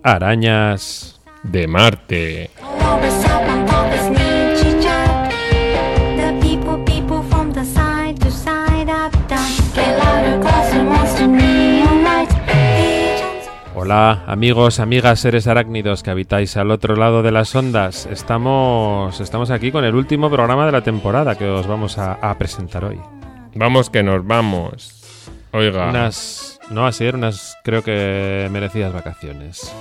Arañas de Marte. Hola, amigos, amigas, seres arácnidos que habitáis al otro lado de las ondas. Estamos aquí con el último programa de la temporada que os vamos a presentar hoy. Vamos que nos vamos. Oiga. Unas creo que merecidas vacaciones.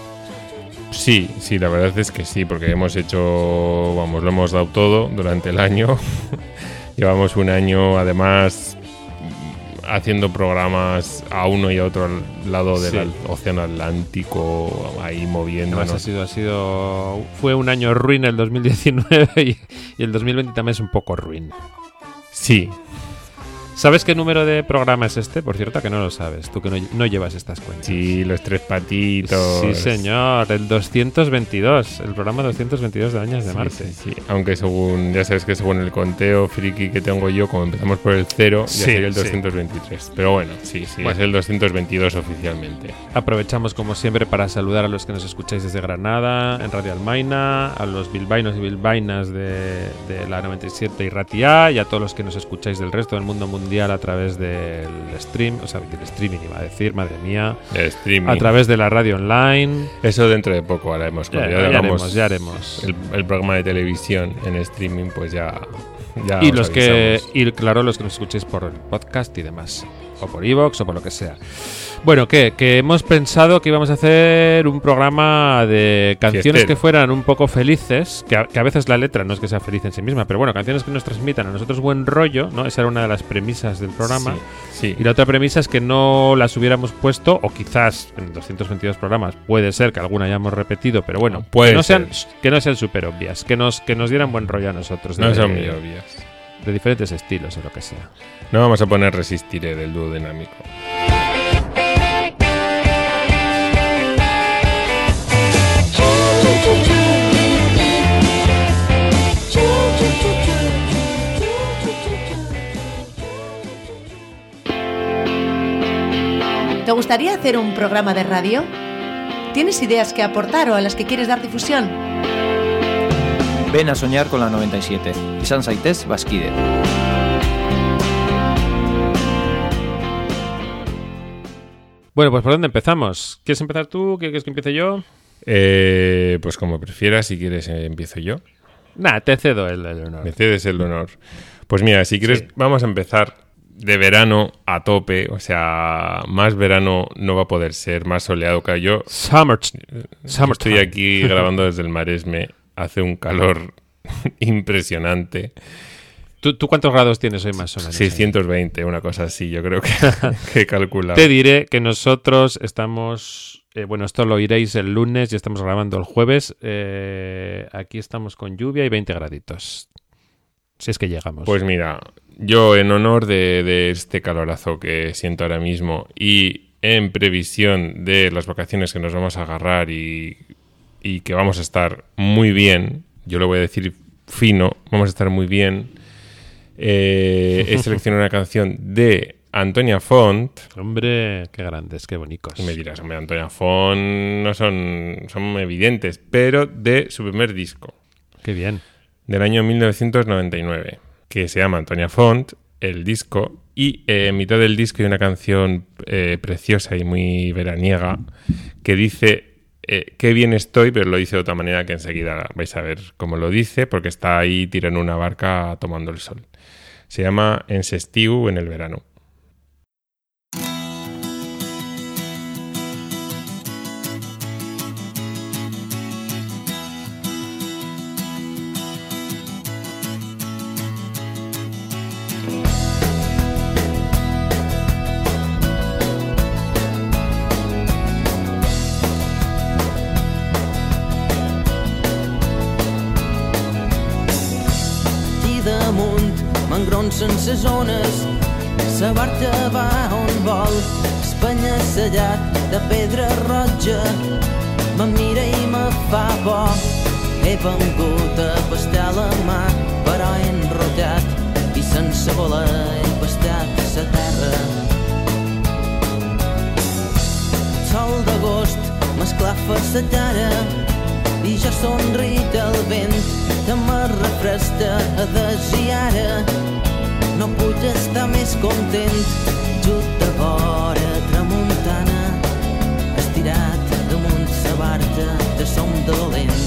Sí, la verdad es que sí, porque hemos hecho, lo hemos dado todo durante el año. Llevamos un año, además, haciendo programas a uno y a otro lado del océano Atlántico, ahí moviéndonos. Además fue un año ruin el 2019 y el 2020 también es un poco ruin. Sí. ¿Sabes qué número de programa es este? Por cierto, que no lo sabes, tú que no llevas estas cuentas. Sí, los tres patitos. Sí, señor, el 222, el programa 222 de Arañas de Marte. Sí. Aunque ya sabes que según el conteo friki que tengo yo, como empezamos por el 0, ya sería el 223. Sí. Pero bueno, bueno, es el 222 oficialmente. Aprovechamos como siempre para saludar a los que nos escucháis desde Granada, en Radio Almaina, a los bilbaínos y bilbaínas de la 97 y Ratia, y a todos los que nos escucháis del resto del mundo mundial a través del stream, del streaming iba a decir, madre mía, a través de la radio online. Eso dentro de poco haremos. Ya haremos. El programa de televisión en streaming, pues ya y los que los que nos escuchéis por el podcast y demás, o por iVoox o por lo que sea. Bueno, que hemos pensado que íbamos a hacer un programa de canciones que fueran un poco felices, que a veces la letra no es que sea feliz en sí misma, pero bueno, canciones que nos transmitan a nosotros buen rollo, ¿no? Esa era una de las premisas del programa. Sí. Y la otra premisa es que no las hubiéramos puesto, o quizás en 222 programas puede ser que alguna hayamos repetido, pero bueno, que no sean súper obvias, que nos dieran buen rollo a nosotros. No son muy obvias. De diferentes estilos o lo que sea. No vamos a poner Resistiré del dúo dinámico. ¿Te gustaría hacer un programa de radio? ¿Tienes ideas que aportar o a las que quieres dar difusión? Ven a soñar con la 97. Izan zaitez bazkide. Bueno, pues ¿por dónde empezamos? ¿Quieres empezar tú? ¿Quieres que empiece yo? Pues como prefieras, si quieres empiezo yo. Te cedo el honor. Me cedes el honor. Pues mira, si quieres vamos a empezar de verano a tope, o sea, más verano no va a poder ser, más soleado que yo. Summer estoy aquí grabando desde el Maresme, hace un calor impresionante. ¿Tú cuántos grados tienes hoy más o menos? 620, una cosa así, yo creo que he calculado. Te diré que nosotros estamos... esto lo oiréis el lunes y estamos grabando el jueves. Aquí estamos con lluvia y 20 graditos. Si es que llegamos. Pues mira, yo en honor de este calorazo que siento ahora mismo y en previsión de las vacaciones que nos vamos a agarrar y que vamos a estar muy bien, yo lo voy a decir fino, vamos a estar muy bien, he seleccionado una canción de Antonia Font. Hombre, qué grandes, qué bonitos. Y me dirás, hombre, Antonia Font no son evidentes, pero de su primer disco. Qué bien. Del año 1999, que se llama Antonia Font, el disco, y en mitad del disco hay una canción preciosa y muy veraniega que dice qué bien estoy, pero lo dice de otra manera que enseguida vais a ver cómo lo dice, porque está ahí tirando una barca tomando el sol. Se llama En s'estiu, en el verano. Sense zones, sa barca va on vol, espanya-sellat de pedra roja, me mira i me fa por. He vengut a pastar la mà, però he enrotllat i sense voler he pastat sa terra. El sol d'agost me m'esclafa la cara i jo somric al vent que me refresca a des i ara no puc estar més content just a vora tramuntana estirat damunt sa barca de som dolent.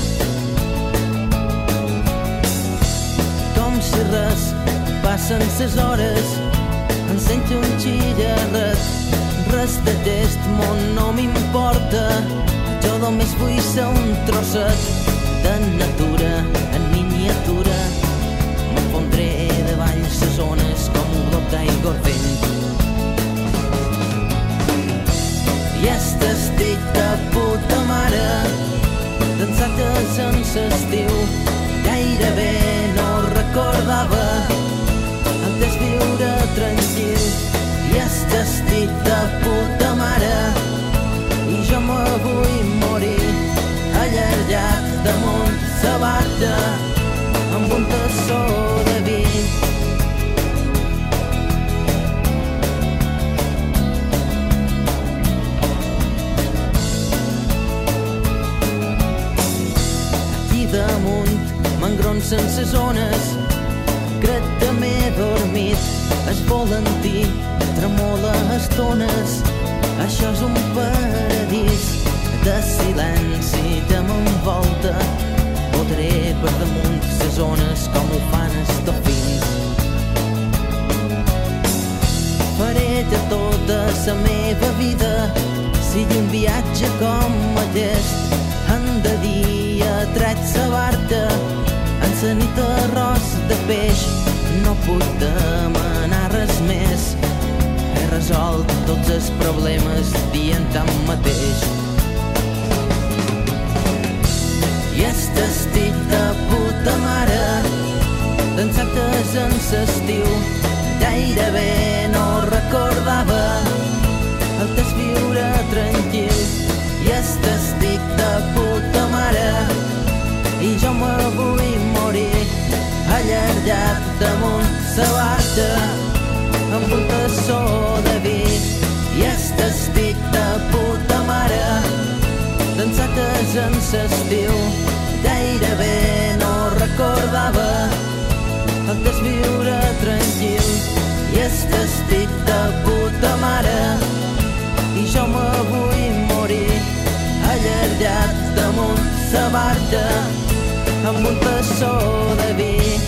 Com si res passen ses hores em sento un xillarret res d'aquest món no m'importa jo només vull ser un trosset de natura en miniatura m'enfondré davall ses ones com un glob d'aigua al vent i estic de puta mare dansates en l'estiu gairebé no recordava antes viure tranquil i estic de puta mare i jo me vull morir allargat damunt sa barca amb un tassó de vi. Aquí damunt m'engronsen ses ones crec que m'he dormit es volantí tremola estones això és un paradís de silenci que m'envolta podré per damunt ses ones com ho fan els dofins faré de tota la meva vida sigui un viatge com aquest en de dia tret sa barca en sa nit arròs de peix no puc demanar res més he resolt tots els problemes dient tant mateix i estic de puta mare dansates en l'estiu gairebé no recordava el que és viure tranquil i estic de puta mare i jo me vull morir allargat damunt sa barca amb un tassó de vi i estic de puta mare dansates en l'estiu gairebé no recordava el que és viure tranquil i estic de puta mare i jo me vull morir allargat damunt sa barca amb un tassó de vi.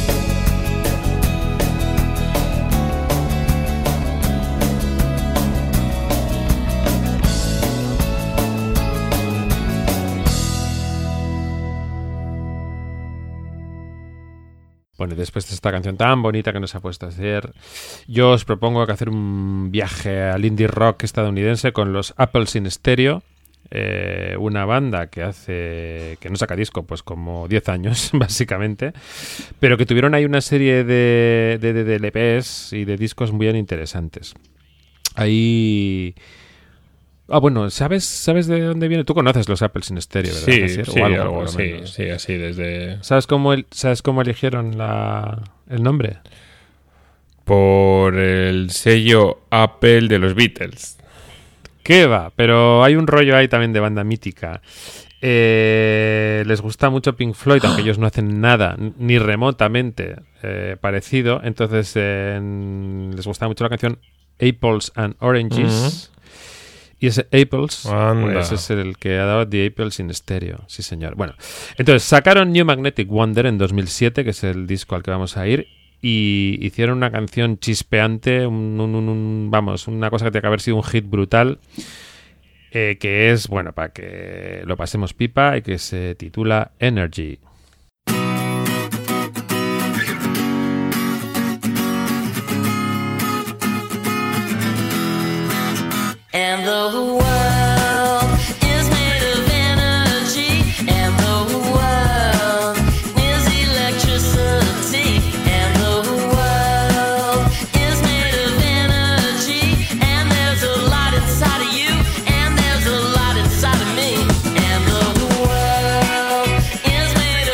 Bueno, después de esta canción tan bonita que nos ha puesto a hacer, yo os propongo que hacer un viaje al indie rock estadounidense con los Apples in Stereo, una banda que no saca disco pues como 10 años básicamente, pero que tuvieron ahí una serie de LPs y de discos muy interesantes. Ahí... Ah, bueno, ¿sabes de dónde viene? Tú conoces los Apples in Stereo, ¿verdad? Sí, algo sí, así desde... ¿Sabes cómo eligieron el nombre? Por el sello Apple de los Beatles. ¿Qué va? Pero hay un rollo ahí también de banda mítica. Les gusta mucho Pink Floyd, aunque ellos no hacen nada ni remotamente parecido. Entonces les gusta mucho la canción Apples and Oranges. Y ese Apples pues es el que ha dado The Apples in Stereo. Sí, señor. Bueno, entonces sacaron New Magnetic Wonder en 2007, que es el disco al que vamos a ir, y hicieron una canción chispeante, vamos, una cosa que tiene que haber sido un hit brutal, que es, bueno, para que lo pasemos pipa, y que se titula Energy. And the world is made of energy, and the world is electricity, and the world is made of energy, and there's a lot inside of you, and there's a lot inside of me, and the world is made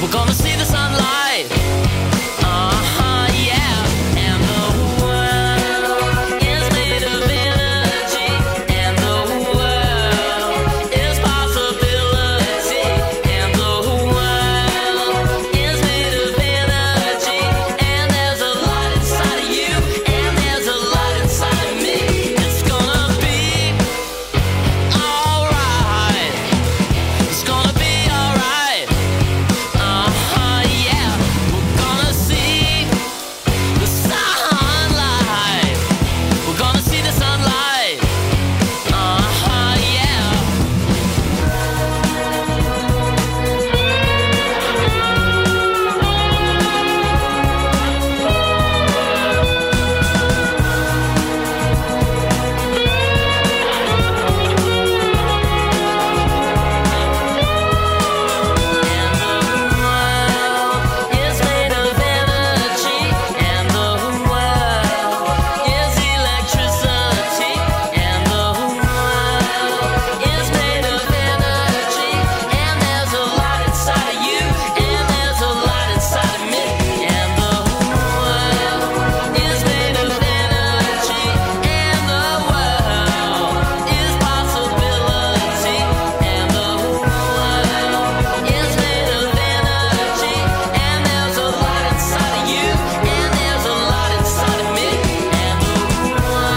We're gonna see the sunlight. Yeah. And the world is made of energy. And the world is possibility. And the world is made of energy. And there's a light inside of you. And there's a light inside of me. It's gonna be alright. It's gonna be alright. Yeah. We're gonna see the sunlight. We're gonna see the sunlight. Yeah. And the world is made of energy. And the world is electricity. And the world is made of energy. And there's a light inside of you. And there's a light inside of me. And the world is made of energy. And the world is possibility. And the world is made of energy. And there's a light inside of you. And there's a light inside of me. And the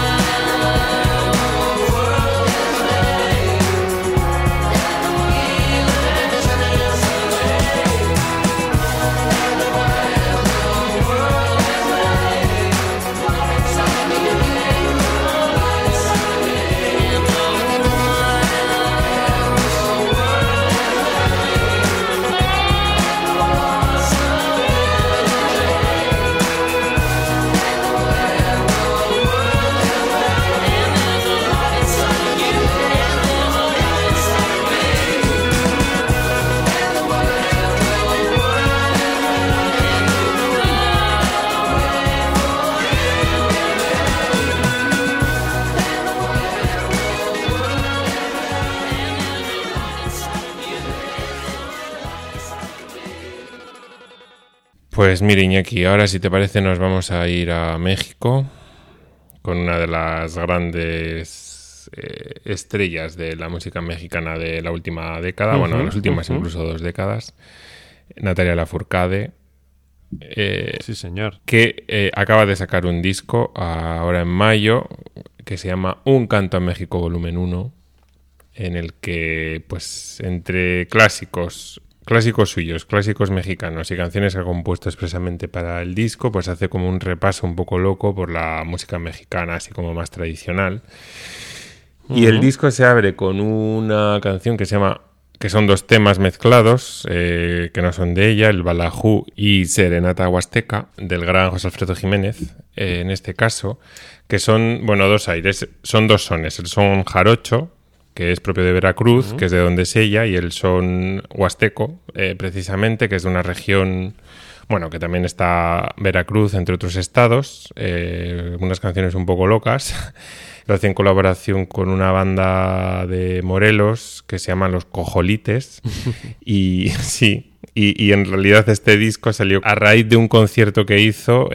Pues mira, Iñaki, ahora si te parece nos vamos a ir a México con una de las grandes estrellas de la música mexicana de la última década, bueno, de las últimas incluso 2 décadas, Natalia Lafourcade, Sí, señor. que acaba de sacar un disco ahora en mayo que se llama Un Canto a México Volumen 1, en el que, pues, entre clásicos suyos, clásicos mexicanos y canciones que ha compuesto expresamente para el disco, pues hace como un repaso un poco loco por la música mexicana, así como más tradicional. Y el disco se abre con una canción que se llama, que son 2 temas mezclados, que no son de ella, el Balajú y Serenata Huasteca, del gran José Alfredo Jiménez, en este caso, que son, bueno, 2 aires, son 2 sones, el son jarocho, que es propio de Veracruz, que es de donde es ella, y el son huasteco, precisamente, que es de una región, bueno, que también está Veracruz, entre otros estados, unas canciones un poco locas. Lo hace en colaboración con una banda de Morelos que se llaman Los Cojolites, y sí, y en realidad este disco salió a raíz de un concierto que hizo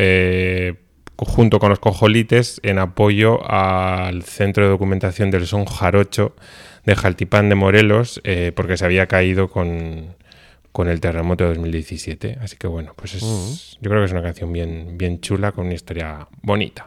junto con los Cojolites en apoyo al Centro de Documentación del Son Jarocho de Jaltipán de Morelos, porque se había caído con el terremoto de 2017. Así que bueno, pues yo creo que es una canción bien chula, con una historia bonita.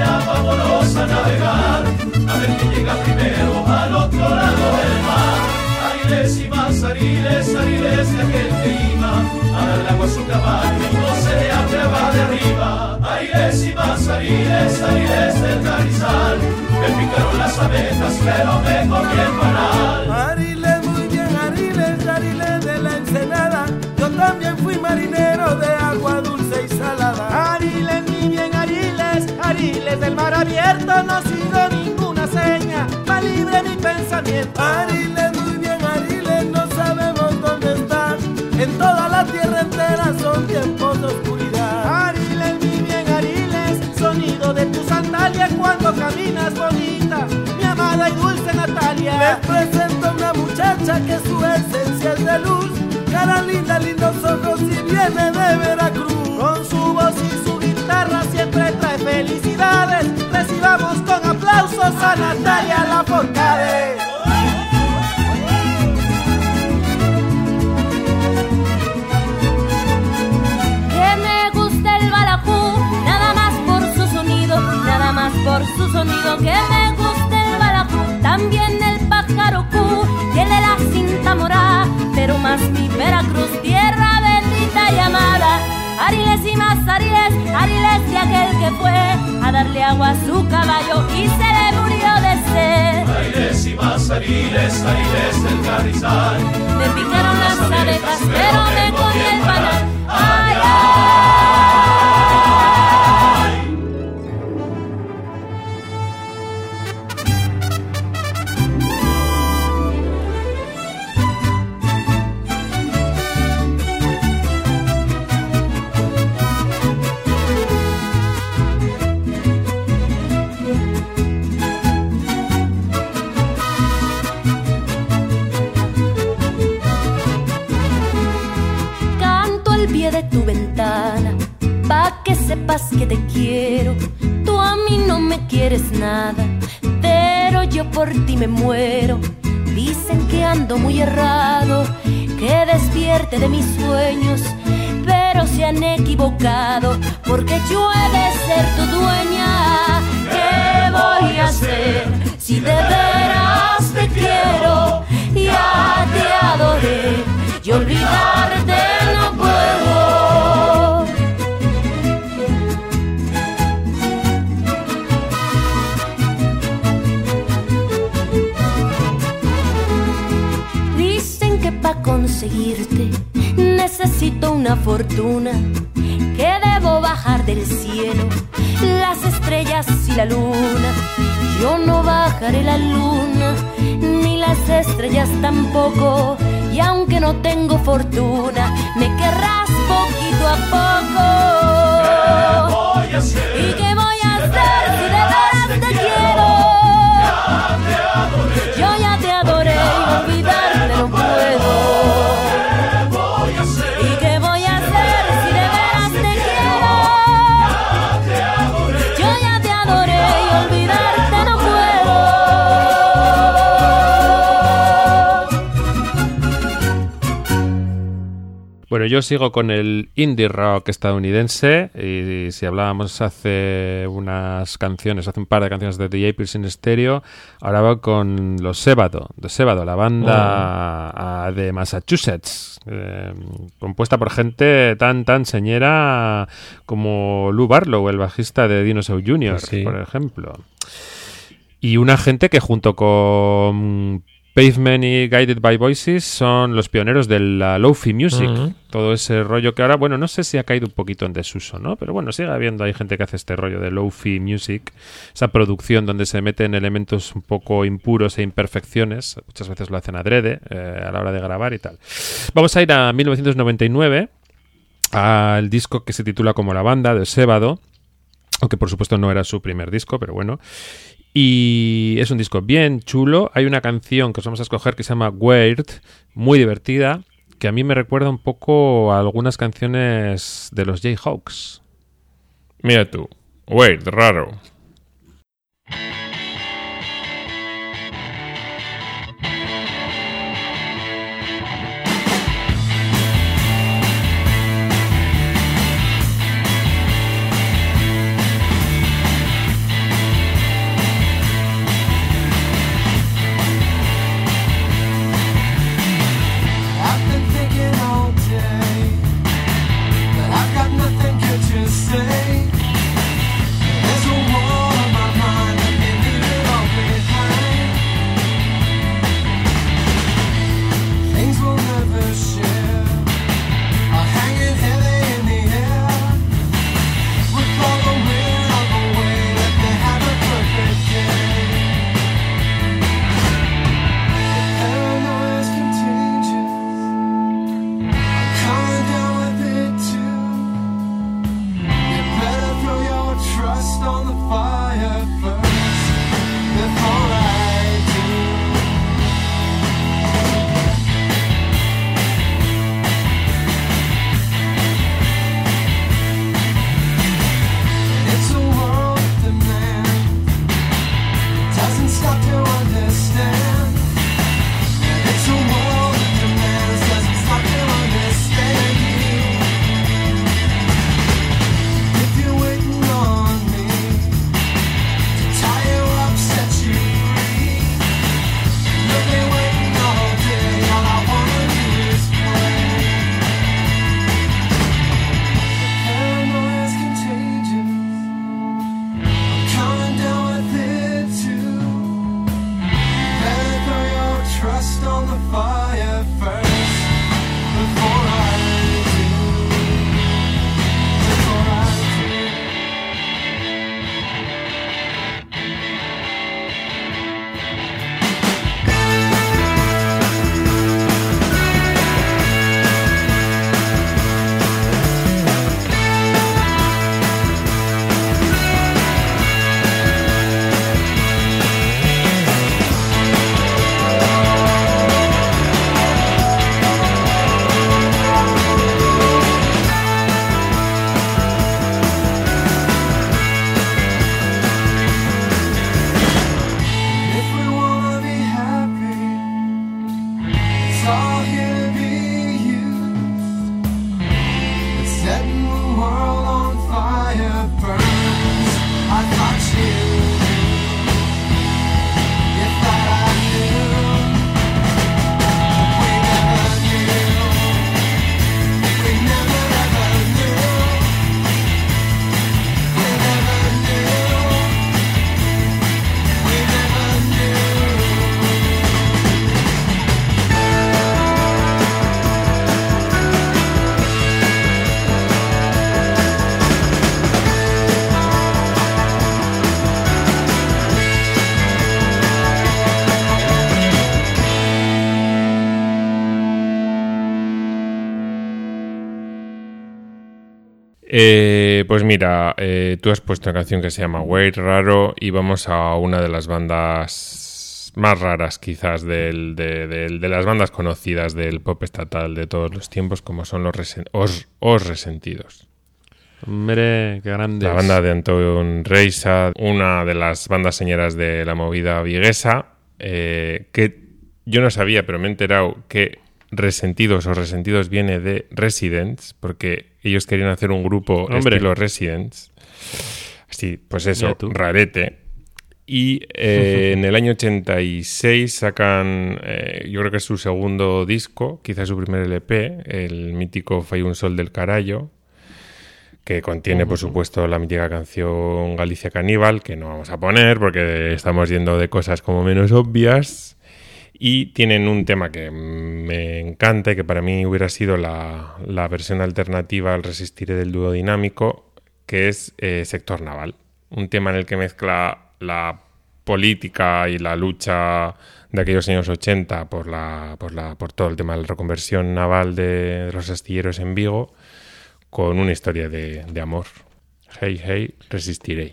Vámonos a navegar, a ver quién llega primero al otro lado del mar. Ariles y más ariles, ariles de aquel que iba a dar agua a su caballo y no se le atreva de arriba. Ariles y más ariles, ariles del Carrizal, me picaron las abejas pero me comí el panal. Ariles, muy bien, ariles, ariles de la ensenada, yo también fui marinero de agua dulce y salada. Ariles, muy bien, ariles, ariles del mar abierto, no sigo ninguna seña, más libre mi pensamiento. Ariles, muy bien, ariles, no sabemos dónde estás, en toda la tierra entera son tiempos de oscuridad. Ariles, muy bien, ariles, sonido de tus sandalias cuando caminas bonita, mi amada y dulce Natalia. Les presento una muchacha que su esencia es de luz, cara linda, lindos ojos y viene de Veracruz. Con su voz y su guitarra siempre trae felicidades, recibamos con aplausos a Natalia Lafourcade. Que me gusta el balajú, nada más por su sonido, nada más por su sonido. Que me gusta el balajú, también el pájaro cu, tiene la cinta morada, pero más mi Veracruz, tierra bendita y amada. Ariles y más ariles, ariles de aquel que fue a darle agua a su caballo y se le murió de sed. Ariles y más ariles, ariles del Carrizal, me picaron las abejas pero me comí el panal. Ay, de tu ventana, pa' que sepas que te quiero. Tú a mí no me quieres nada, pero yo por ti me muero. Dicen que ando muy errado, que despierte de mis sueños, pero se han equivocado, porque yo he de ser tu dueña. ¿Qué voy a hacer si de veras te quiero? Ya te adoré y olvidarte no puedo. Dicen que pa' conseguirte necesito una fortuna, que debo bajar del cielo las estrellas y la luna. Yo no bajaré la luna, ni las estrellas tampoco, y aunque no tengo fortuna, me querrás poquito a poco. ¿Qué voy a hacer? ¿Y qué voy a hacer si de veras te quiero? Ya te adoré, yo ya te adoré y olvidarte no puedo. ¿qué voy a hacer? ¿Y qué voy a hacer si de veras te quiero? Ya te adoré, yo ya te adoré y olvidarte no puedo. Bueno, yo sigo con el indie rock estadounidense y si hablábamos hace un par de canciones de The Apes in Stereo, ahora voy con los Sevado, la banda de Massachusetts, compuesta por gente tan señera como Lou Barlow, el bajista de Dinosaur Jr., sí, por ejemplo. Y una gente que junto con Pavement y Guided by Voices son los pioneros de la Lo-Fi Music. Todo ese rollo que ahora, bueno, no sé si ha caído un poquito en desuso, ¿no? Pero bueno, sigue habiendo, hay gente que hace este rollo de Lo-Fi Music, esa producción donde se meten elementos un poco impuros e imperfecciones. Muchas veces lo hacen adrede a la hora de grabar y tal. Vamos a ir a 1999, al disco que se titula como La Banda, de Sevado, aunque por supuesto no era su primer disco, pero bueno. Y es un disco bien chulo. Hay una canción que os vamos a escoger que se llama Weird, muy divertida, que a mí me recuerda un poco a algunas canciones de los Jayhawks. Mira tú, Weird, raro. all here to be you. But setting the world on fire burns. I thought you knew. You thought I knew. We never knew. We never ever knew. We never knew. We never knew. Pues mira, tú has puesto una canción que se llama Weird, raro, y vamos a una de las bandas más raras quizás de las bandas conocidas del pop estatal de todos los tiempos, como son Os Resentidos. Hombre, qué grandes. La banda de Antón Reisa, una de las bandas señeras de la movida viguesa, que yo no sabía, pero me he enterado que Resentidos o Resentidos viene de Residents, porque ellos querían hacer un grupo estilo Residents. Así, pues eso, rarete. Y en el año 86 sacan, yo creo que es su segundo disco, quizás su primer LP, el mítico Fai un sol del carallo, que contiene, por supuesto, la mítica canción Galicia Caníbal, que no vamos a poner porque estamos yendo de cosas como menos obvias. Y tienen un tema que me encanta y que para mí hubiera sido la versión alternativa al Resistiré del dúo dinámico, que es Sector Naval. Un tema en el que mezcla la política y la lucha de aquellos años 80 por todo el tema de la reconversión naval de los astilleros en Vigo, con una historia de amor. Hey, hey, resistiré.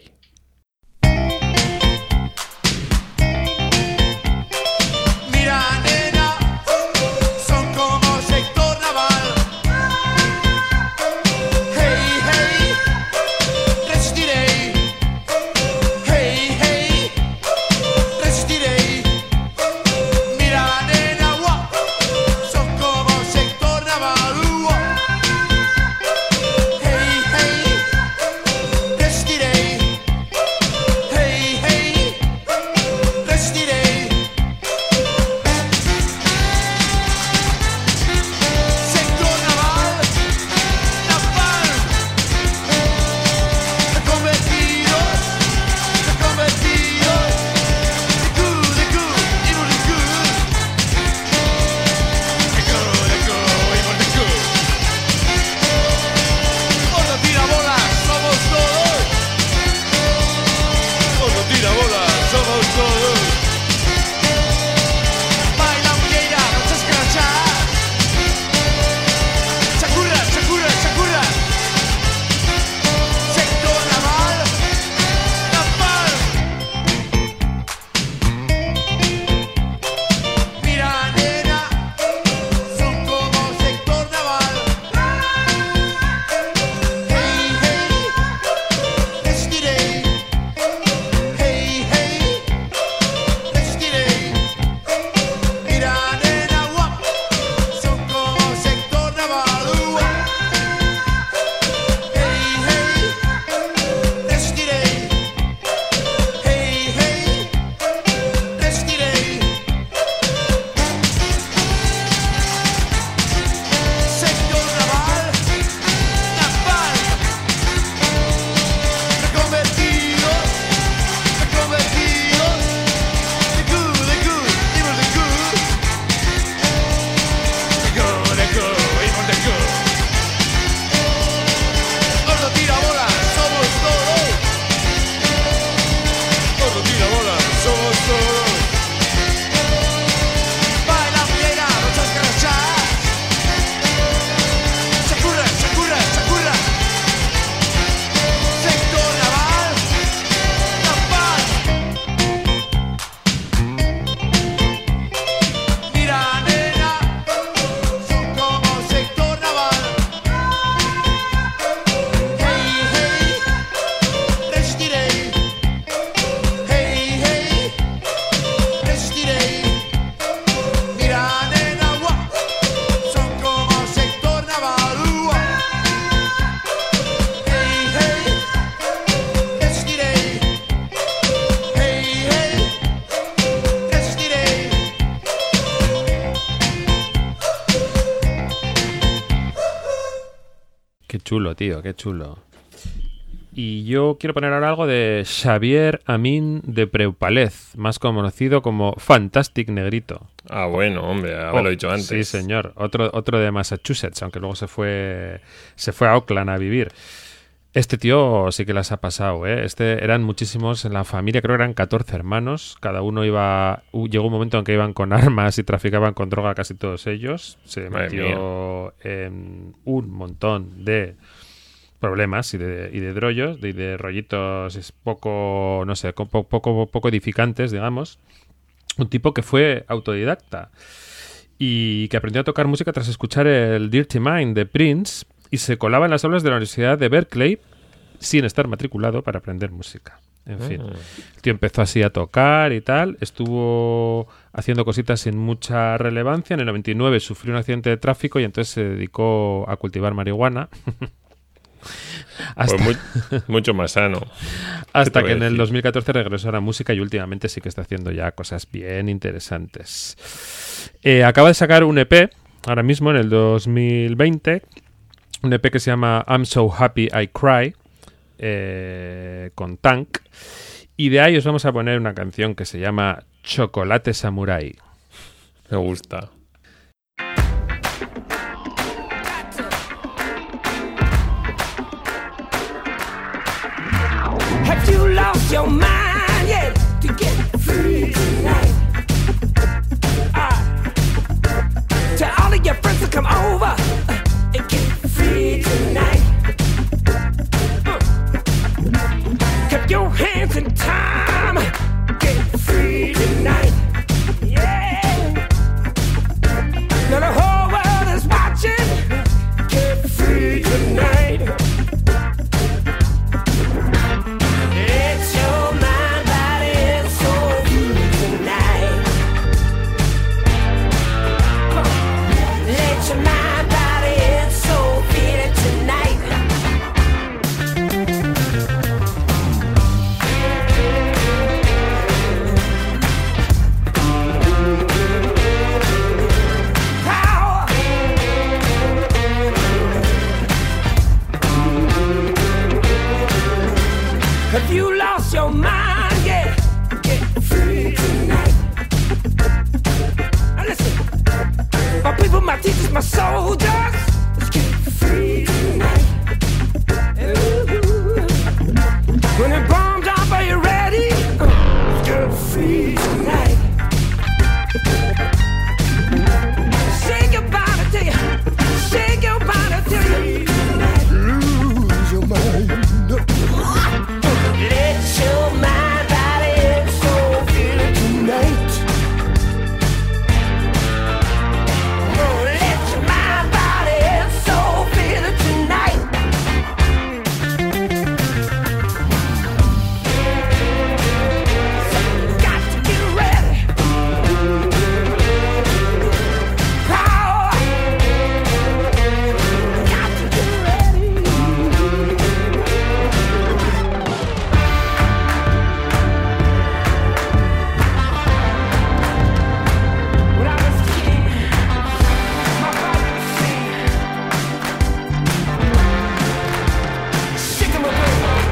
Qué chulo, tío, qué chulo. Y yo quiero poner ahora algo de Xavier Amin de Preupalez, más conocido como Fantastic Negrito. Ah, bueno, hombre, haberlo dicho antes. Sí, señor. Otro de Massachusetts, aunque luego se fue a Oakland a vivir. Este tío sí que las ha pasado, ¿eh? Eran muchísimos en la familia, creo que eran 14 hermanos. Cada uno llegó un momento en que iban con armas y traficaban con droga casi todos ellos. Se metió en un montón de problemas y de drollos, de rollitos poco, no sé, poco edificantes, digamos. Un tipo que fue autodidacta y que aprendió a tocar música tras escuchar el Dirty Mind de Prince y se colaba en las aulas de la Universidad de Berkeley sin estar matriculado para aprender música. En fin, el tío empezó así a tocar y tal, estuvo haciendo cositas sin mucha relevancia. En el 99 sufrió un accidente de tráfico y entonces se dedicó a cultivar marihuana. Pues mucho más sano. Hasta que en el 2014 regresó a la música y últimamente sí que está haciendo ya cosas bien interesantes. Acaba de sacar un EP, ahora mismo en el 2020, un EP que se llama I'm So Happy I Cry, con Tank. Y de ahí os vamos a poner una canción que se llama Chocolate Samurai. Me gusta. Have you lost your mind yet to get free tonight? Tell all of your friends to come over and get free tonight. Keep your hands in time, get free tonight. Yeah. Now the whole world is watching, get free tonight. It's your mind, body, and soul tonight. Let your mind, body, and soul feel it tonight. Power. Have you lost your mind? Yeah, get free tonight. Now listen, my people, my teachers, my soldiers, let's get free tonight. Ooh. When it bombs up, are you ready? Let's get free tonight. Shake your body till you, shake your body till you lose your mind. Let your mind, body, and soul feel it tonight. Oh, let your mind, body, and soul feel it tonight. So got to get ready. Power. Got to get ready. When I was a kid, my father would sing, "Shake 'em up."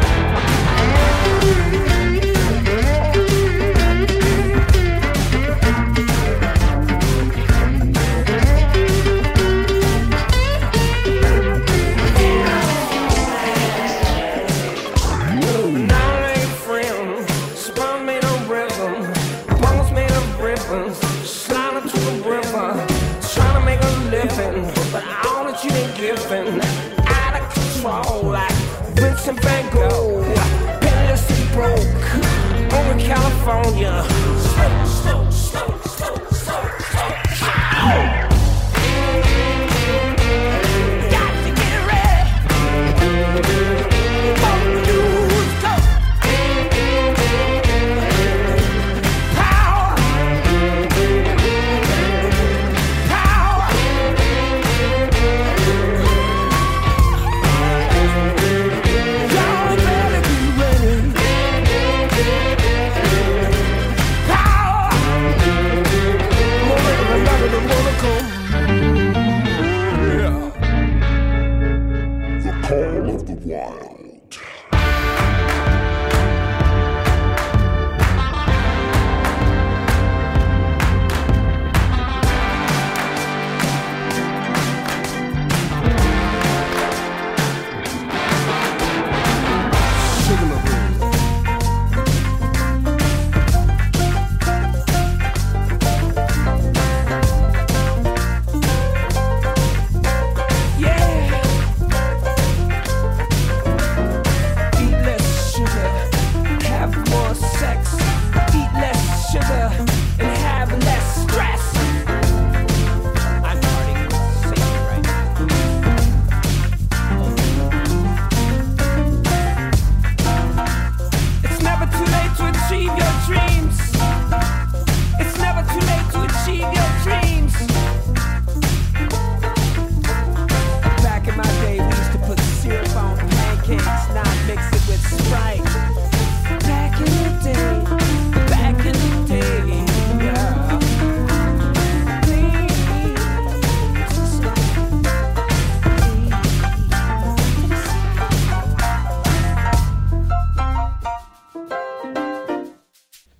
Now they ain't friends, spun made of rhythm, bones made of ribbons, slide into the river, trying to make a living, but all that you ain't giving, out of control like Vincent Van Gogh, penniless and broke, over California. Slow, slow, slow, slow, slow, slow. Got to get ready. All you do is go. Power. Power. Y'all better be ready. Power. More than another roller coaster.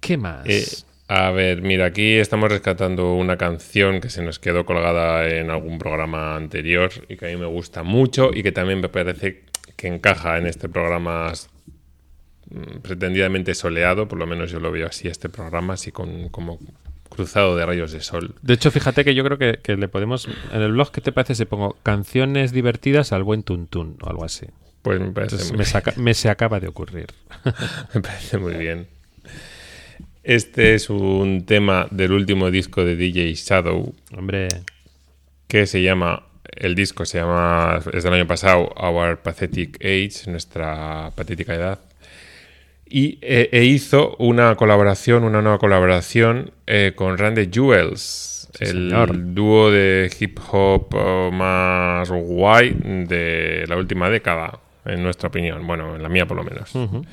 ¿Qué más? A ver, mira, aquí estamos rescatando una canción que se nos quedó colgada en algún programa anterior y que a mí me gusta mucho y que también me parece que encaja en este programa pretendidamente soleado, por lo menos yo lo veo así, este programa, así como cruzado de rayos de sol. De hecho, fíjate que yo creo que le podemos... En el blog, ¿qué te parece si pongo canciones divertidas al buen tuntún o algo así? Pues me parece me se acaba de ocurrir. Me parece muy bien. Este es un tema del último disco de DJ Shadow. Hombre. Que se llama... El disco es del año pasado, Our Pathetic Age, nuestra patética edad. Y hizo una nueva colaboración con Run the Jewels, sí, el señor. dúo de hip hop más guay de la última década, en nuestra opinión. Bueno, en la mía por lo menos. Uh-huh.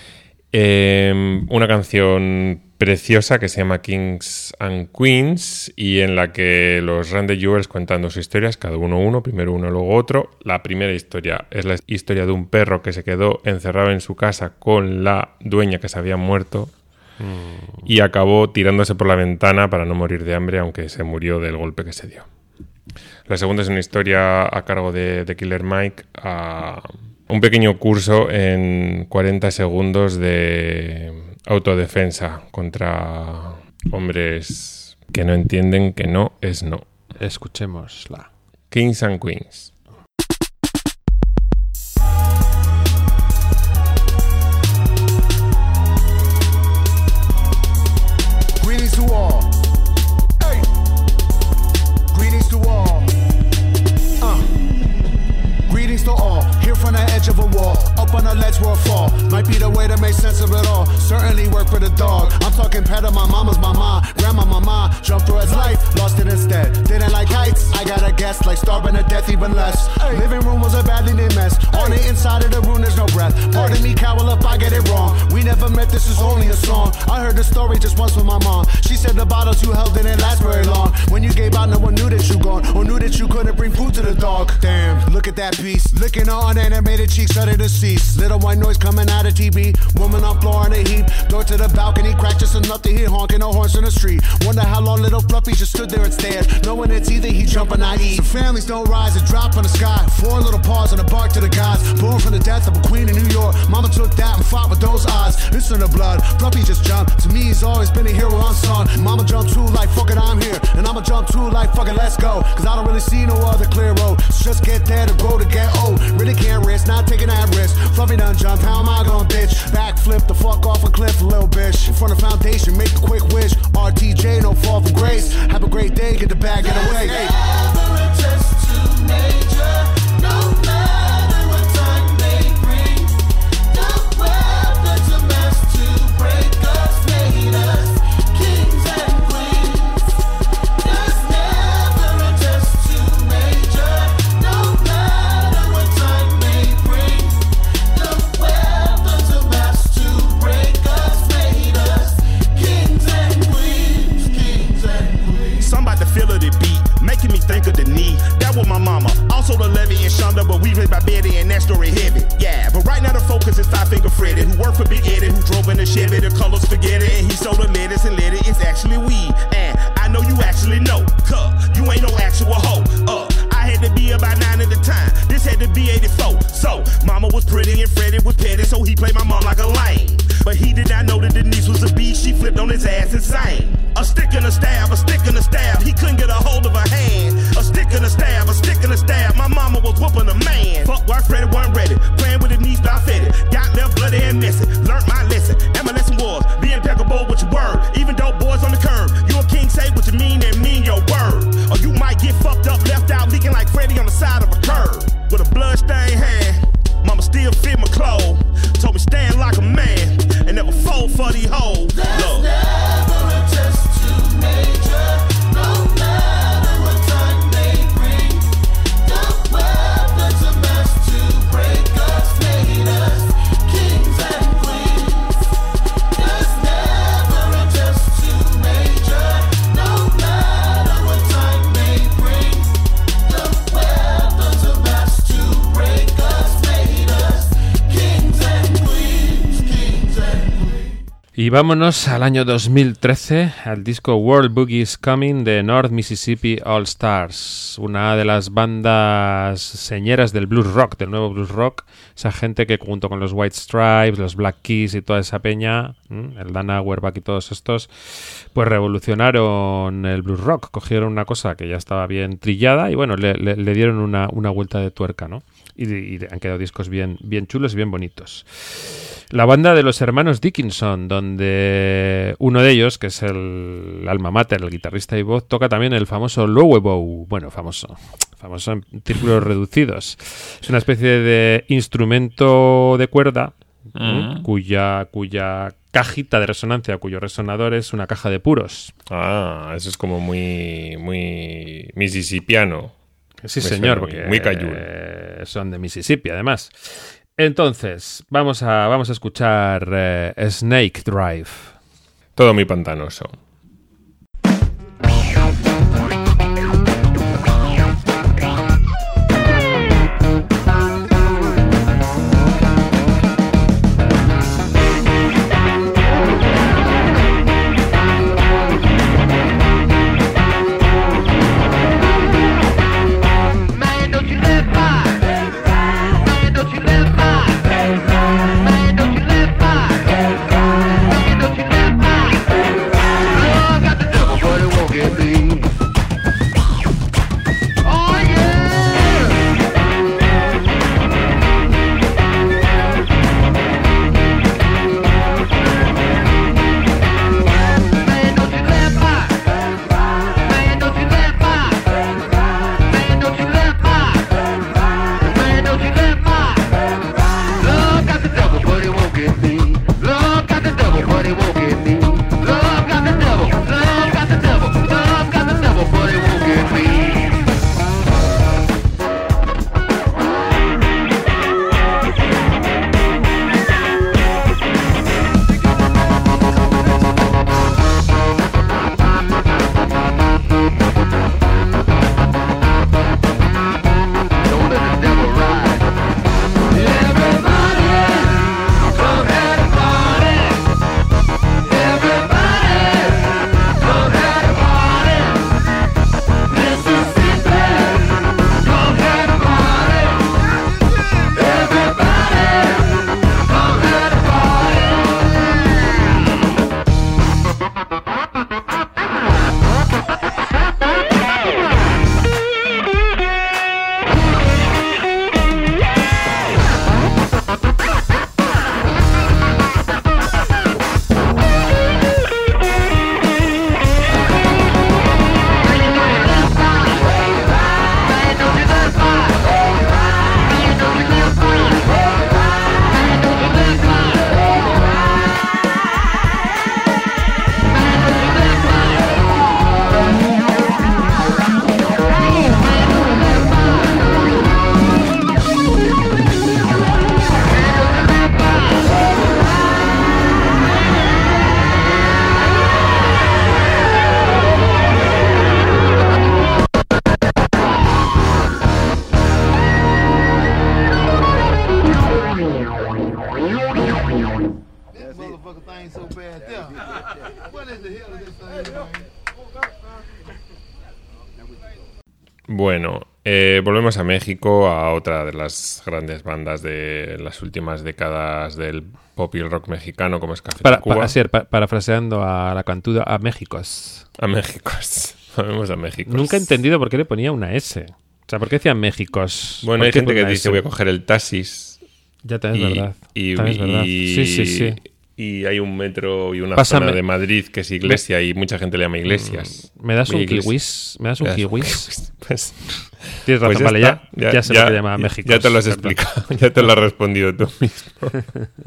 Una canción preciosa que se llama Kings and Queens y en la que los Run the Jewels cuentan dos historias, cada uno, primero uno, luego otro. La primera historia es la historia de un perro que se quedó encerrado en su casa con la dueña que se había muerto y acabó tirándose por la ventana para no morir de hambre, aunque se murió del golpe que se dio. La segunda es una historia a cargo de Killer Mike, un pequeño curso en 40 segundos de autodefensa contra hombres que no entienden que no es no. Escuchémosla. Kings and Queens. Greetings to all. Hey. Greetings to all. Greetings to all. Here from the edge of a wall. Up on a ledge where a fall might be the way to make sense of it all. Certainly work for the dog. I'm talking pet of my mama's mama. Grandma mama. Jumped through his life. Lost it instead. Didn't like heights. I got a guess. Like starving to death even less. Living room was a badly named mess. On the inside of the room there's no breath. Pardon me, cowl up, I get it wrong. We never met, this is only a song. I heard the story just once with my mom. She said the bottles you held didn't last very long. When you gave out, no one knew that you gone. Or knew that you couldn't bring food to the dog. Damn, look at that beast. Licking her unanimated cheeks under the seats. Little white noise coming out of TV. Woman on floor in a heap. Door to the balcony, cracked just enough to hear honking no horns in the street. Wonder how long little Fluffy just stood there and stared. Knowing it's either he jump or not eat. Some families don't rise and drop from the sky. 4 little paws and a bark to the gods. Born from the death of a queen in New York. Mama took that and fought with those odds. It's in the blood. Fluffy just jumped. To me, he's always been a hero unsung. Mama jumped too like fuck it, I'm here. And I'ma jump too like fuck it, let's go. Cause I don't really see no other clear road. So just get there to grow to get old. Really can't risk, not taking that risk. Fluffy done jumped, how am I gonna bitch? Backflip the fuck off a cliff, a little bitch. In front of foundation, make a quick wish. RTJ, no fall from grace. Have a great day, get the bag, get away. Hey. Never adjust to nature, no matter what time may bring. The weapons of mass to break us made us kings and queens. Just never adjust to nature, no matter what time may bring. The weapons of mass to break us made us kings and queens, kings and queens. Somebody feel of the beat, making me think of the knee. That was my mama. Also the Levy and Shonda, but we raised by Betty and that story heavy. Yeah, but right now the focus is Five Finger Freddy, who worked for Big Eddie, who drove in the Chevy. The colors spaghetti, and he sold the lettuce and let it. It's actually weed, and I know you actually know. Cuz you ain't no actual hoe. I had to be about 9 at the time. This had to be 84. So mama was pretty and Freddie was petty, so he played my mom like a lame. But he did not know that Denise was a beast. She flipped on his ass and sang. A stick and a stab, a stick and a stab. He couldn't get a hold of her hand. A stick and a stab, a stick and a stab. My mama was whooping a man. Fuck why Freddie wasn't ready. Playing with his knees, but I fed it. Got left bloody and messy. Learned my lesson. And my lesson was be impeccable with your word. Even dope boys on the curb. Y vámonos al año 2013, al disco World Boogie is Coming de North Mississippi All Stars, una de las bandas señeras del blues rock, del nuevo blues rock, esa gente que junto con los White Stripes, los Black Keys y toda esa peña, el Dan Auerbach y todos estos, pues revolucionaron el blues rock, cogieron una cosa que ya estaba bien trillada y bueno, le dieron una vuelta de tuerca, ¿no? Y han quedado discos bien chulos y bien bonitos. La banda de los hermanos Dickinson, donde uno de ellos, que es el alma mater, el guitarrista y voz, toca también el famoso lowebow, bueno, famoso en círculos reducidos. Es una especie de instrumento de cuerda cuya cajita de resonancia, cuyo resonador es una caja de puros. Ah, eso es como muy mississippiano. Sí, señor, porque muy cayún. Son de Mississippi, además. Entonces, vamos a escuchar Snake Drive. Todo muy pantanoso. Bueno, volvemos a México, a otra de las grandes bandas de las últimas décadas del pop y el rock mexicano, como es Café Tacuba. Parafraseando a la cantuda, a Méxicos. A Méxicos. Volvemos a Méxicos. Nunca he entendido por qué le ponía una S. O sea, ¿por qué decía Méxicos? Bueno, hay gente que dice voy a coger el taxis. Ya también es verdad. También es verdad. Sí. Y hay un metro y una zona de Madrid que es iglesia y mucha gente le llama iglesias. ¿Me das un kiwis? ¿Me das un kiwis? Pues, tienes razón, pues vale, ya sé lo que llama México. Ya te lo has explicado, ya te lo has respondido tú mismo.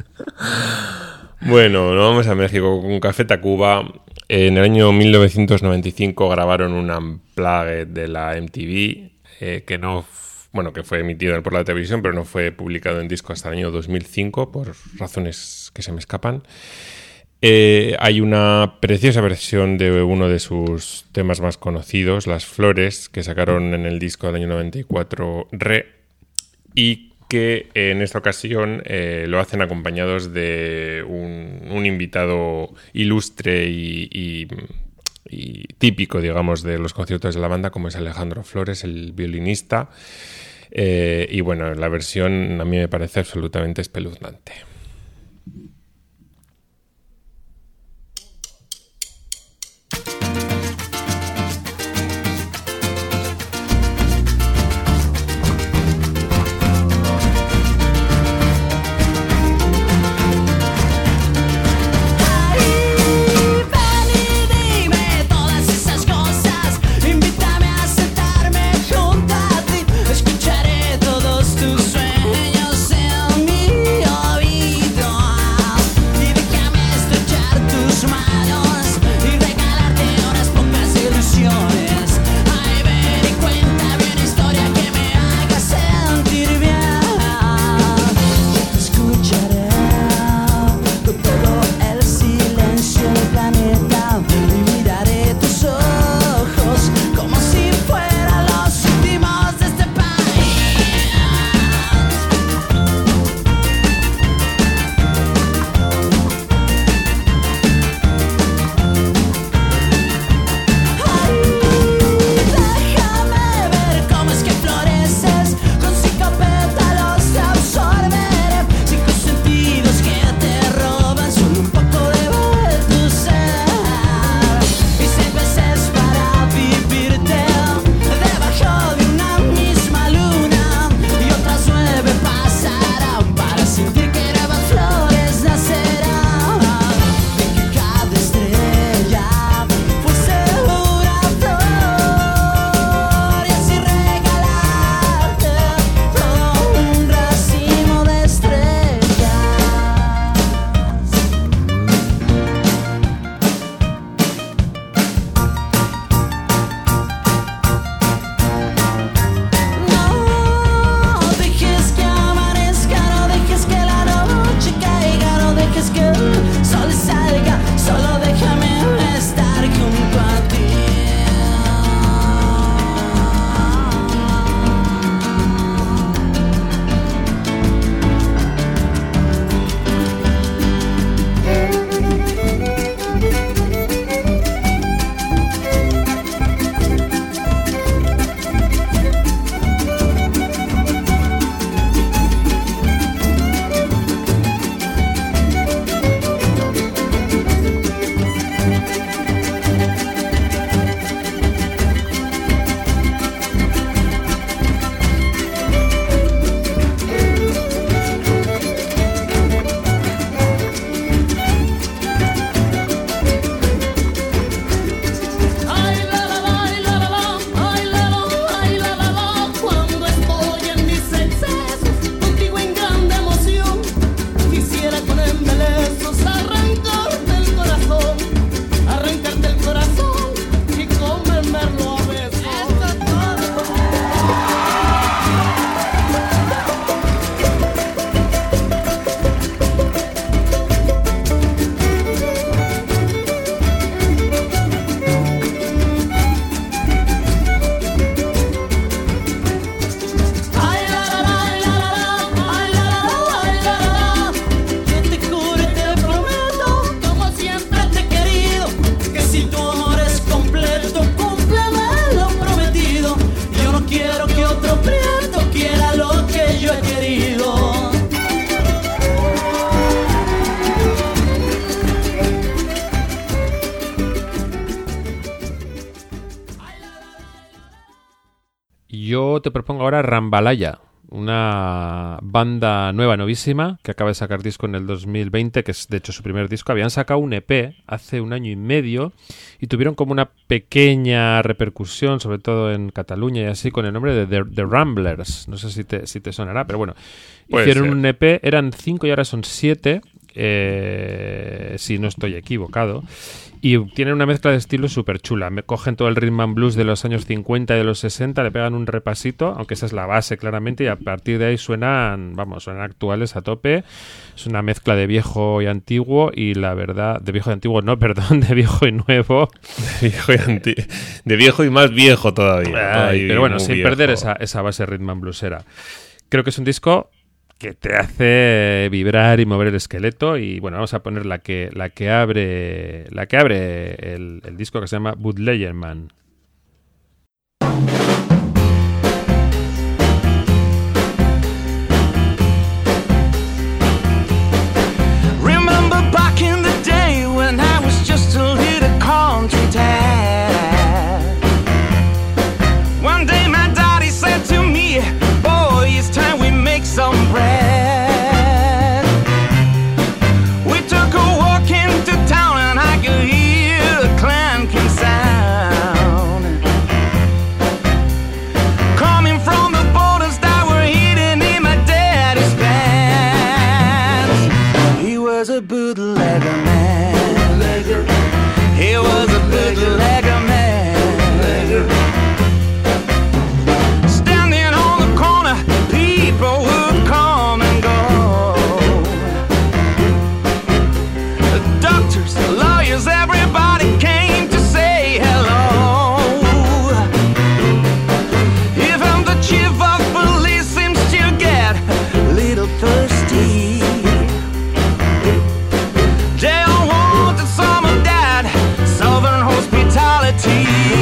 Bueno, nos vamos a México con Café Tacuba. En el año 1995 grabaron un unplugged de la MTV que fue emitido por la televisión, pero no fue publicado en disco hasta el año 2005 por razones que se me escapan. Hay una preciosa versión de uno de sus temas más conocidos, Las Flores, que sacaron en el disco del año 94, y que en esta ocasión lo hacen acompañados de un invitado ilustre y típico, digamos, de los conciertos de la banda, como es Alejandro Flores, el violinista. Y bueno, la versión a mí me parece absolutamente espeluznante. Yo te propongo ahora Rambalaya, una banda nueva, novísima, que acaba de sacar disco en el 2020, que es de hecho su primer disco. Habían sacado un EP hace 1 año y medio y tuvieron como una pequeña repercusión, sobre todo en Cataluña y así, con el nombre de The Ramblers. No sé si te sonará, pero bueno. Hicieron un EP, eran 5 y ahora son 7, si no estoy equivocado. Y tienen una mezcla de estilos súper chula. Me cogen todo el rhythm and blues de los años 50 y de los 60, le pegan un repasito, aunque esa es la base claramente, y a partir de ahí suenan actuales a tope. Es una mezcla de viejo y antiguo, y la verdad, de viejo y antiguo no, perdón, de viejo y nuevo. De viejo y más viejo todavía. Pero bueno, sin perder esa base rhythm and bluesera. Creo que es un disco que te hace vibrar y mover el esqueleto. Y bueno, vamos a poner la que abre el disco, que se llama Bootlegger Man. Remember back in the day when I was just a little country dad. One day my daddy said to me, boy, it's time we make some bread. We took a walk into town and I could hear the clanking sound coming from the borders that were hidden in my daddy's pants. He was a bootlegger man. He was a bootlegger man. Standing on the corner, people would come and go. The doctors, the lawyers, everybody came to say hello. Even the chief of police seems to get a little thirsty. They all wanted some of that southern hospitality.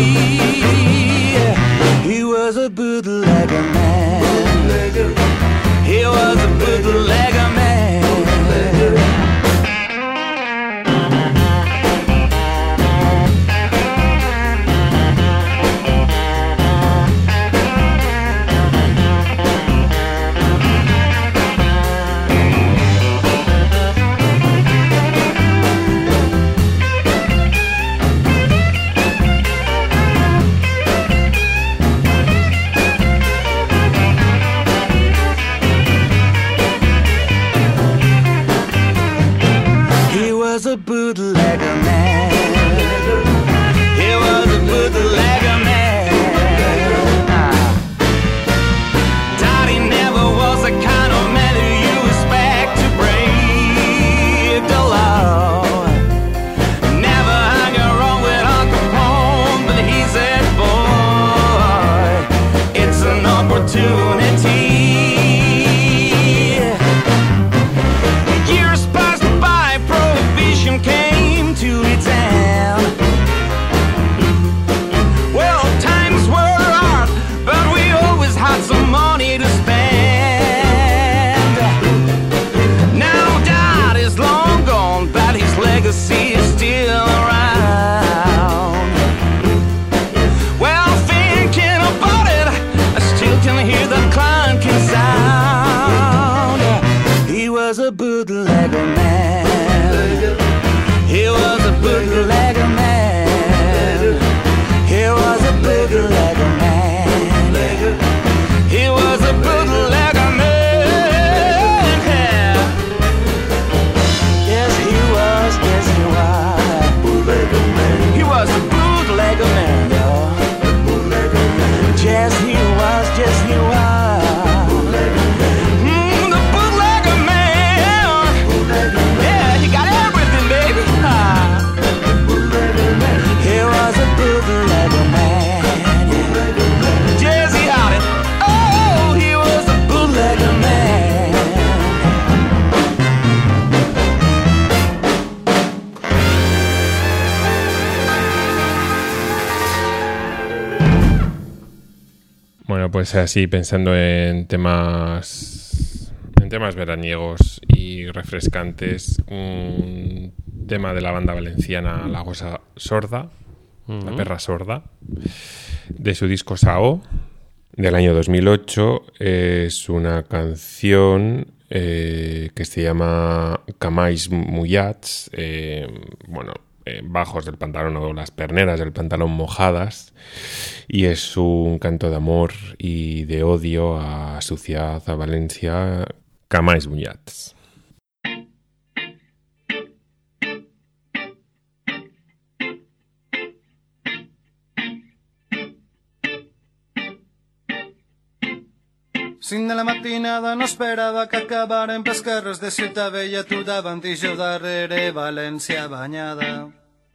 He was a bootlegger man. He was a bootlegger man. He was a bootlegger man. He was a bootlegger man. Daddy never was the kind of man who you expect to break the law. Never hung around with Uncle Capone, but he said, boy, it's an opportunity. Years passed by, prohibition came to its end. Well, times were hard, but we always had some money to spend. Now Dad is long gone, but his legacy is still around. Well, thinking about it, I still can hear the clanking sound. He was a bootlegger man. He was a bootlegger man. He was a bootlegger man. He was a bootlegger man. Yes, he was. Yes, he was. Bootlegger man. He was a bootlegger man, y'all. Yes, he was. Yes, he was. The bootlegger man. Yeah, he got everything, baby. He was a bootlegger man. Yes, he had it. Oh, he was a bootlegger man. Bueno, pues así pensando en temas veraniegos y refrescantes, un tema de la banda valenciana La Gosa Sorda, La Perra Sorda, de su disco Sao, del año 2008. Es una canción que se llama Camais Mullats, bajos del pantalón o las perneras del pantalón mojadas, y es un canto de amor y de odio a su ciudad, a Valencia, Camais Mullats. Cinc de la matinada no esperava que acabaren pels carrers de Ciutat Vella, tu davant i jo darrere, València banyada.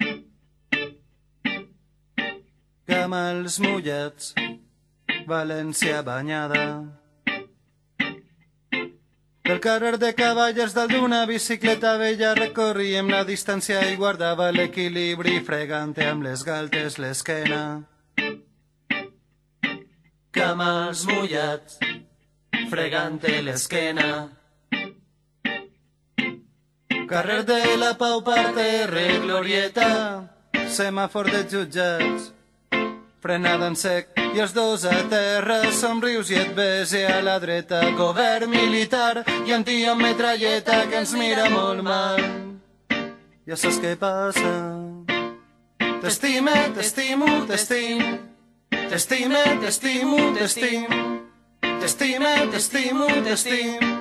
Camals mullats, València banyada. Del carrer de Cavallers dalt d'una bicicleta vella recorríem la distància i guardava l'equilibri fregant-te amb les galtes l'esquena. Camals mullats, fregant-te l'esquena. Carrer de la Pau, parterre, glorieta, semàfor de jutjats, frenada en sec i els dos a terra, somrius i et bese a la dreta, govern militar i un tio amb metralleta que ens mira molt mal. Ja saps què passa? T'estime, t'estimo, t'estim. T'estime, t'estimo, t'estim. T'estime, t'estimo, t'estim.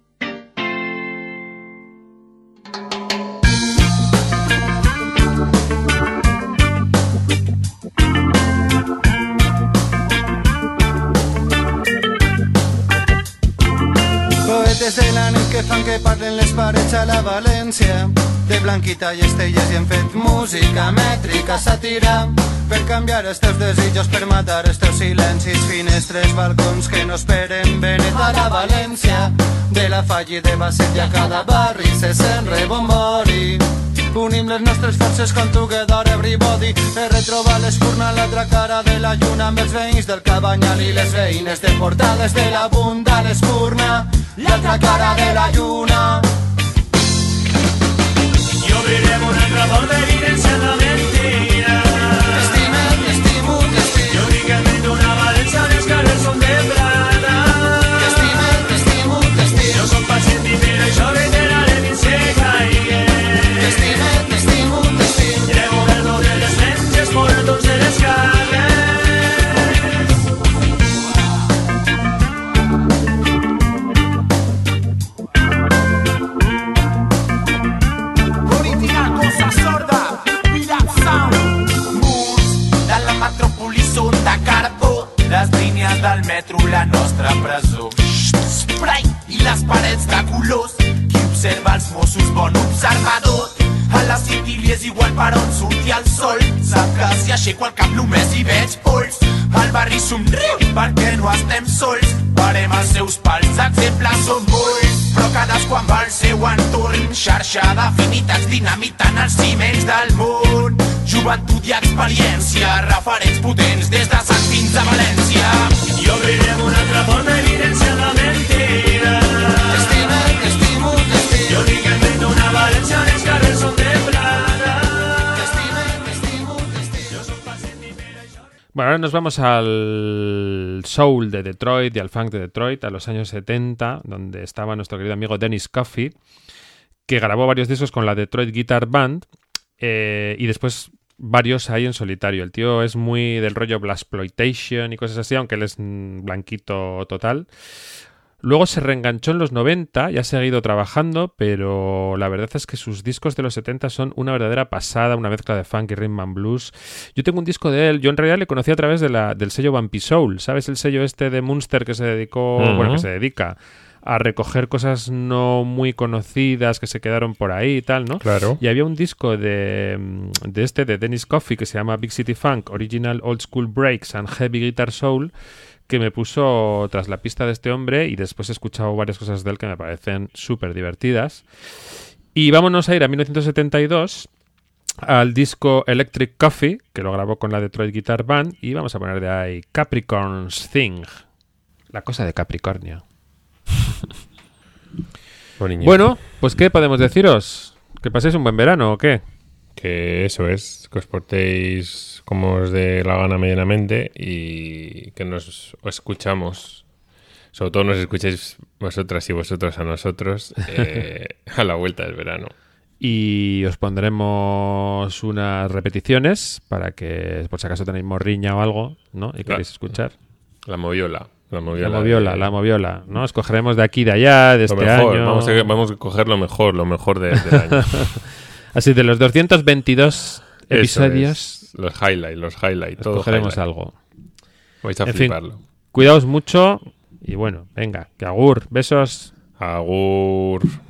Poetes de la nit que fan que parlen les parets a la València. De Blanquita i Estelles i hem fet música mètrica, sàtira, per canviar els teus desitjos, per matar els teus silencis, finestres, balcons que no esperen benet a la València. De la Falla i de Basset i a cada barri se sent rebombori. Unim les nostres forces com together everybody per retrobar l'espurna a l'altra cara de la lluna amb els veïns del Cabanyal i les veïnes de Portales de la Bunda, l'espurna, l'altra cara de la lluna. Y obriremos nuestra porta evidenciando mentira. T'estime, t'estimo, t'estim. Y únicamente una Valencia de escales son de plata. T'estime, t'estimo, t'estim. Yo soy paciente y mira y sobre te la de mi seca y t'estime, t'estimo, t'estim. llevo verlo de las lentes por entonces descargues. Politica, cosa sorda, Village Sound. Murs de la metròpoli són de carbó, les línies del metro, la nostra presó. Spray i les parets de colors, qui observa els Mossos, bon observador. A la City és igual per on surti el sol, sap que si aixeco el cap només hi veig pols. Al barri somriu perquè no estem sols, parem els seus pals, exemples són molts, però cadascú amb el seu entorn, xarxa d'afinitats dinamitant els ciments del món. Joventut i experiència, referents potents des de Sant fins a València. Y obriremos nuestra porta evidenciando mentira. T'estime, t'estimo, t'estim. Y únicamente una Valencia de escales son de plata. T'estime, t'estimo, t'estim. Yo soy paciente y mira y sobre. Bueno, ahora nos vamos al soul de Detroit y al funk de Detroit, a los años 70, donde estaba nuestro querido amigo Dennis Coffey, que grabó varios discos con la Detroit Guitar Band y después varios ahí en solitario. El tío es muy del rollo Blaxploitation y cosas así, aunque él es blanquito total. Luego se reenganchó en los 90 y ha seguido trabajando, pero la verdad es que sus discos de los 70 son una verdadera pasada, una mezcla de funk y rhythm and blues. Yo tengo un disco de él, yo en realidad le conocí a través de del sello Bumpy Soul, ¿sabes? El sello este de Munster que se dedicó, bueno, que se dedica a recoger cosas no muy conocidas que se quedaron por ahí y tal, ¿no? Claro. Y había un disco de Dennis Coffey que se llama Big City Funk, Original Old School Breaks and Heavy Guitar Soul, que me puso tras la pista de este hombre y después he escuchado varias cosas de él que me parecen súper divertidas. Y vámonos a ir a 1972 al disco Electric Coffee, que lo grabó con la Detroit Guitar Band, y vamos a poner de ahí Capricorn's Thing, la cosa de Capricornio. Bueno, pues ¿qué podemos deciros? ¿Que paséis un buen verano o qué? Que eso es, que os portéis como os dé la gana medianamente y que nos escuchamos. Sobre todo nos escucháis vosotras y vosotros a nosotros a la vuelta del verano. Y os pondremos unas repeticiones para que, por si acaso tenéis morriña o algo, ¿no? Y queréis escuchar. La moviola. La moviola, ¿no? Escogeremos de aquí y de allá, de este mejor, año. Vamos a coger lo mejor del año. Así de los 222 episodios. Los highlights. Todo Escogeremos highlight. algo. Vais a En fliparlo. fin, cuidaos mucho y bueno, venga, que agur, besos. Agur.